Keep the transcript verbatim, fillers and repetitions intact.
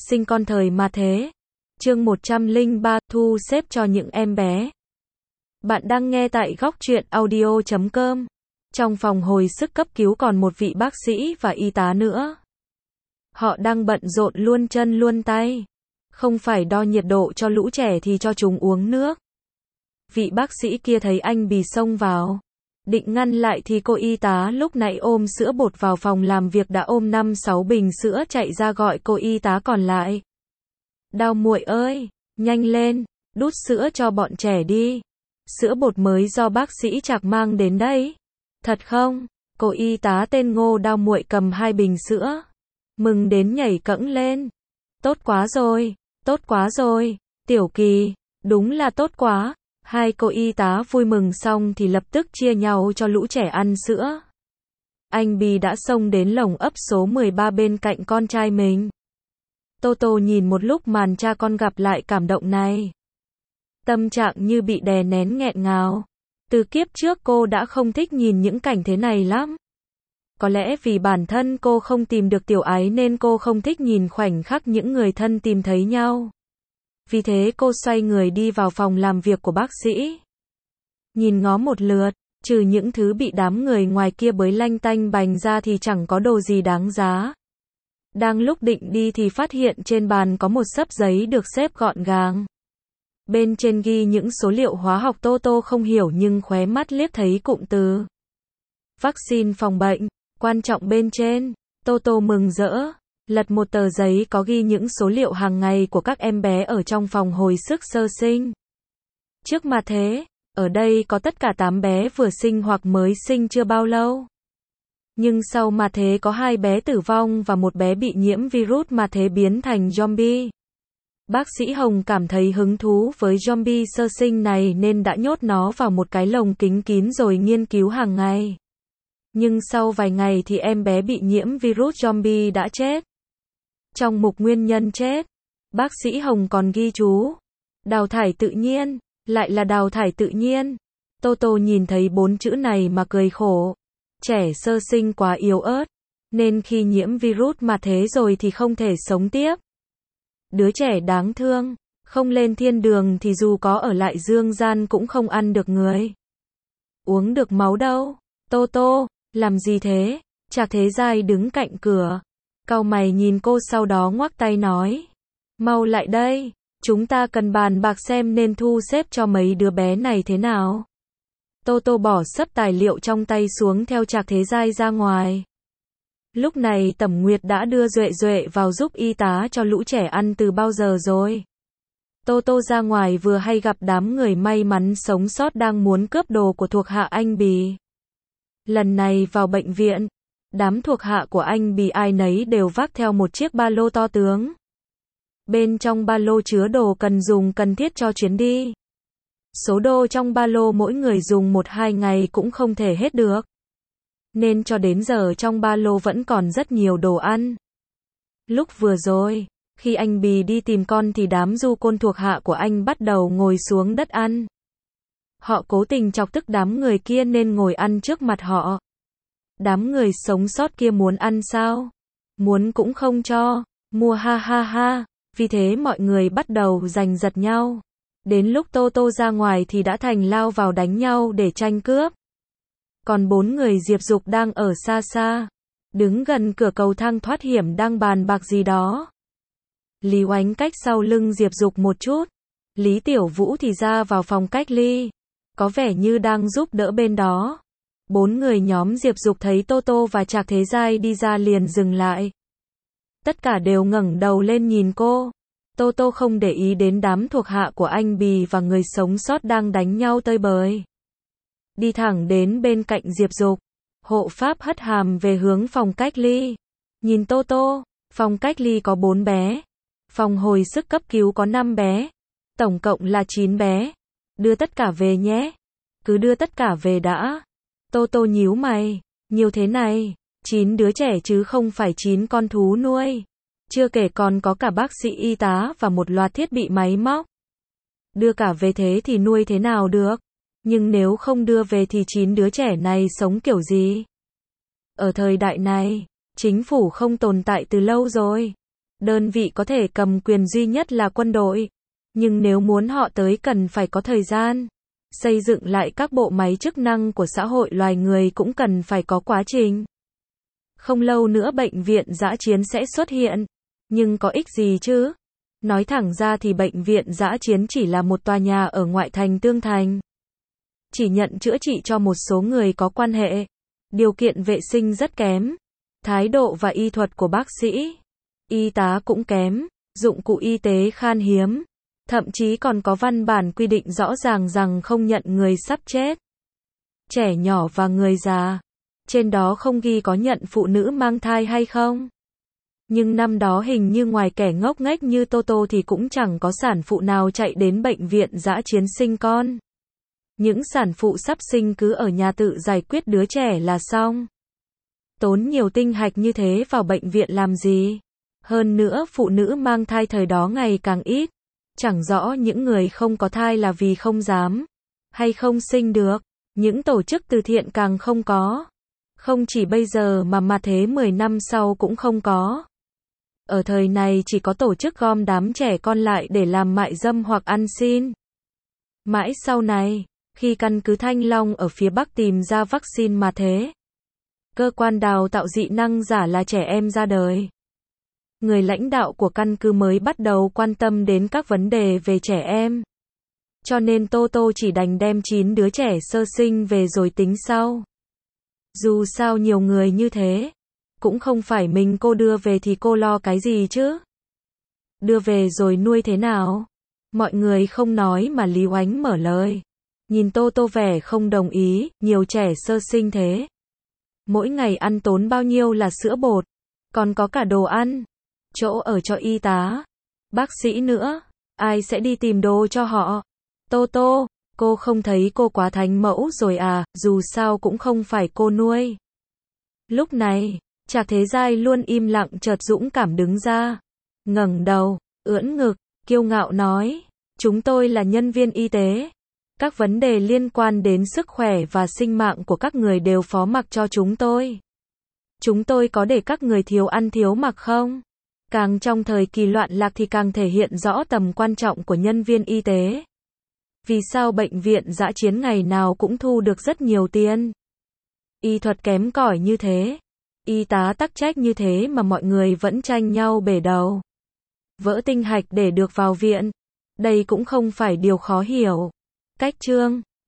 Sinh con thời mà thế. Chương một trăm lẻ ba, thu xếp cho những em bé. Bạn đang nghe tại góc truyện audio chấm com. Trong phòng hồi sức cấp cứu còn một vị bác sĩ và y tá nữa. Họ đang bận rộn luôn chân luôn tay. Không phải đo nhiệt độ cho lũ trẻ thì cho chúng uống nước. Vị bác sĩ kia thấy anh Bì xông vào. Định ngăn lại thì cô y tá lúc nãy ôm sữa bột vào phòng làm việc đã ôm năm sáu bình sữa chạy ra gọi cô y tá còn lại. Đau muội ơi, nhanh lên, đút sữa cho bọn trẻ đi. Sữa bột mới do bác sĩ Trạc mang đến đấy. Thật không? Cô y tá tên Ngô Đau muội cầm hai bình sữa. Mừng đến nhảy cẫng lên. Tốt quá rồi, tốt quá rồi, Tiểu Kỳ, đúng là tốt quá. Hai cô y tá vui mừng xong thì lập tức chia nhau cho lũ trẻ ăn sữa. Anh Bì đã xông đến lồng ấp số mười ba bên cạnh con trai mình. Toto nhìn một lúc màn cha con gặp lại cảm động này. Tâm trạng như bị đè nén nghẹn ngào. Từ kiếp trước cô đã không thích nhìn những cảnh thế này lắm. Có lẽ vì bản thân cô không tìm được tiểu ái nên cô không thích nhìn khoảnh khắc những người thân tìm thấy nhau. Vì thế cô xoay người đi vào phòng làm việc của bác sĩ. Nhìn ngó một lượt, trừ những thứ bị đám người ngoài kia bới lanh tanh bành ra thì chẳng có đồ gì đáng giá. Đang lúc định đi thì phát hiện trên bàn có một xấp giấy được xếp gọn gàng. Bên trên ghi những số liệu hóa học Toto không hiểu nhưng khóe mắt liếc thấy cụm từ vaccine phòng bệnh, quan trọng bên trên. Toto mừng rỡ. Lật một tờ giấy có ghi những số liệu hàng ngày của các em bé ở trong phòng hồi sức sơ sinh. Trước mà thế, ở đây có tất cả tám bé vừa sinh hoặc mới sinh chưa bao lâu. Nhưng sau mà thế có hai bé tử vong và một bé bị nhiễm virus mà thế biến thành zombie. Bác sĩ Hồng cảm thấy hứng thú với zombie sơ sinh này nên đã nhốt nó vào một cái lồng kính kín rồi nghiên cứu hàng ngày. Nhưng sau vài ngày thì em bé bị nhiễm virus zombie đã chết. Trong mục nguyên nhân chết, bác sĩ Hồng còn ghi chú đào thải tự nhiên, lại là đào thải tự nhiên. Toto nhìn thấy bốn chữ này mà cười khổ. Trẻ sơ sinh quá yếu ớt, nên khi nhiễm virus mà thế rồi thì không thể sống tiếp. Đứa trẻ đáng thương, không lên thiên đường thì dù có ở lại dương gian cũng không ăn được người. Uống được máu đâu. Toto, làm gì thế? Trạc Thế Giai đứng cạnh cửa. Cau mày nhìn cô sau đó ngoắc tay nói. Mau lại đây, chúng ta cần bàn bạc xem nên thu xếp cho mấy đứa bé này thế nào. Toto bỏ xấp tài liệu trong tay xuống theo Trạc Thế Giai ra ngoài. Lúc này Tẩm Nguyệt đã đưa Duệ Duệ vào giúp y tá cho lũ trẻ ăn từ bao giờ rồi. Toto ra ngoài vừa hay gặp đám người may mắn sống sót đang muốn cướp đồ của thuộc hạ anh Bì. Lần này vào bệnh viện, đám thuộc hạ của anh Bì ai nấy đều vác theo một chiếc ba lô to tướng. Bên trong ba lô chứa đồ cần dùng cần thiết cho chuyến đi. Số đồ trong ba lô mỗi người dùng một hai ngày cũng không thể hết được. Nên cho đến giờ trong ba lô vẫn còn rất nhiều đồ ăn. Lúc vừa rồi, khi anh Bì đi tìm con thì đám du côn thuộc hạ của anh bắt đầu ngồi xuống đất ăn. Họ cố tình chọc tức đám người kia nên ngồi ăn trước mặt họ. Đám người sống sót kia muốn ăn sao? Muốn cũng không cho. Mua ha ha ha. Vì thế mọi người bắt đầu giành giật nhau. Đến lúc Toto ra ngoài thì đã thành lao vào đánh nhau để tranh cướp. Còn bốn người Diệp Dục đang ở xa xa. Đứng gần cửa cầu thang thoát hiểm đang bàn bạc gì đó. Lý Oánh cách sau lưng Diệp Dục một chút. Lý Tiểu Vũ thì ra vào phòng cách ly. Có vẻ như đang giúp đỡ bên đó. Bốn người nhóm Diệp Dục thấy Toto và Trạc Thế Giai đi ra liền dừng lại. Tất cả đều ngẩng đầu lên nhìn cô. Toto không để ý đến đám thuộc hạ của anh Bì và người sống sót đang đánh nhau tơi bời. Đi thẳng đến bên cạnh Diệp Dục. Hộ pháp hất hàm về hướng phòng cách ly. Nhìn Toto, phòng cách ly có bốn bé. Phòng hồi sức cấp cứu có năm bé. Tổng cộng là chín bé. Đưa tất cả về nhé. Cứ đưa tất cả về đã. Toto nhíu mày. Nhiều thế này. chín đứa trẻ chứ không phải chín con thú nuôi. Chưa kể còn có cả bác sĩ y tá và một loạt thiết bị máy móc. Đưa cả về thế thì nuôi thế nào được? Nhưng nếu không đưa về thì chín đứa trẻ này sống kiểu gì? Ở thời đại này, chính phủ không tồn tại từ lâu rồi. Đơn vị có thể cầm quyền duy nhất là quân đội. Nhưng nếu muốn họ tới cần phải có thời gian. Xây dựng lại các bộ máy chức năng của xã hội loài người cũng cần phải có quá trình. Không lâu nữa bệnh viện dã chiến sẽ xuất hiện. Nhưng có ích gì chứ? Nói thẳng ra thì bệnh viện dã chiến chỉ là một tòa nhà ở ngoại thành Tương Thành. Chỉ nhận chữa trị cho một số người có quan hệ. Điều kiện vệ sinh rất kém. Thái độ và y thuật của bác sĩ, y tá cũng kém. Dụng cụ y tế khan hiếm. Thậm chí còn có văn bản quy định rõ ràng rằng không nhận người sắp chết, trẻ nhỏ và người già. Trên đó không ghi có nhận phụ nữ mang thai hay không. Nhưng năm đó hình như ngoài kẻ ngốc nghếch như Toto thì cũng chẳng có sản phụ nào chạy đến bệnh viện dã chiến sinh con. Những sản phụ sắp sinh cứ ở nhà tự giải quyết đứa trẻ là xong. Tốn nhiều tinh hạch như thế vào bệnh viện làm gì? Hơn nữa phụ nữ mang thai thời đó ngày càng ít. Chẳng rõ những người không có thai là vì không dám, hay không sinh được. Những tổ chức từ thiện càng không có. Không chỉ bây giờ mà mà thế mười năm sau cũng không có. Ở thời này chỉ có tổ chức gom đám trẻ con lại để làm mại dâm hoặc ăn xin. Mãi sau này, khi căn cứ Thanh Long ở phía Bắc tìm ra vaccine mà thế, cơ quan đào tạo dị năng giả là trẻ em ra đời. Người lãnh đạo của căn cứ mới bắt đầu quan tâm đến các vấn đề về trẻ em. Cho nên Toto chỉ đành đem chín đứa trẻ sơ sinh về rồi tính sau. Dù sao nhiều người như thế, cũng không phải mình cô đưa về thì cô lo cái gì chứ. Đưa về rồi nuôi thế nào? Mọi người không nói mà Lý Oánh mở lời. Nhìn Toto vẻ không đồng ý, nhiều trẻ sơ sinh thế. Mỗi ngày ăn tốn bao nhiêu là sữa bột, còn có cả đồ ăn, chỗ ở cho y tá, bác sĩ nữa, ai sẽ đi tìm đồ cho họ? Toto, cô không thấy cô quá thánh mẫu rồi à, dù sao cũng không phải cô nuôi. Lúc này, Trạc Thế Giai luôn im lặng chợt dũng cảm đứng ra, ngẩng đầu, ưỡn ngực, kiêu ngạo nói, chúng tôi là nhân viên y tế. Các vấn đề liên quan đến sức khỏe và sinh mạng của các người đều phó mặc cho chúng tôi. Chúng tôi có để các người thiếu ăn thiếu mặc không? Càng trong thời kỳ loạn lạc thì càng thể hiện rõ tầm quan trọng của nhân viên y tế. Vì sao bệnh viện dã chiến ngày nào cũng thu được rất nhiều tiền? Y thuật kém cỏi như thế, y tá tắc trách như thế mà mọi người vẫn tranh nhau bể đầu. Vỡ tinh hạch để được vào viện. Đây cũng không phải điều khó hiểu. Cách chương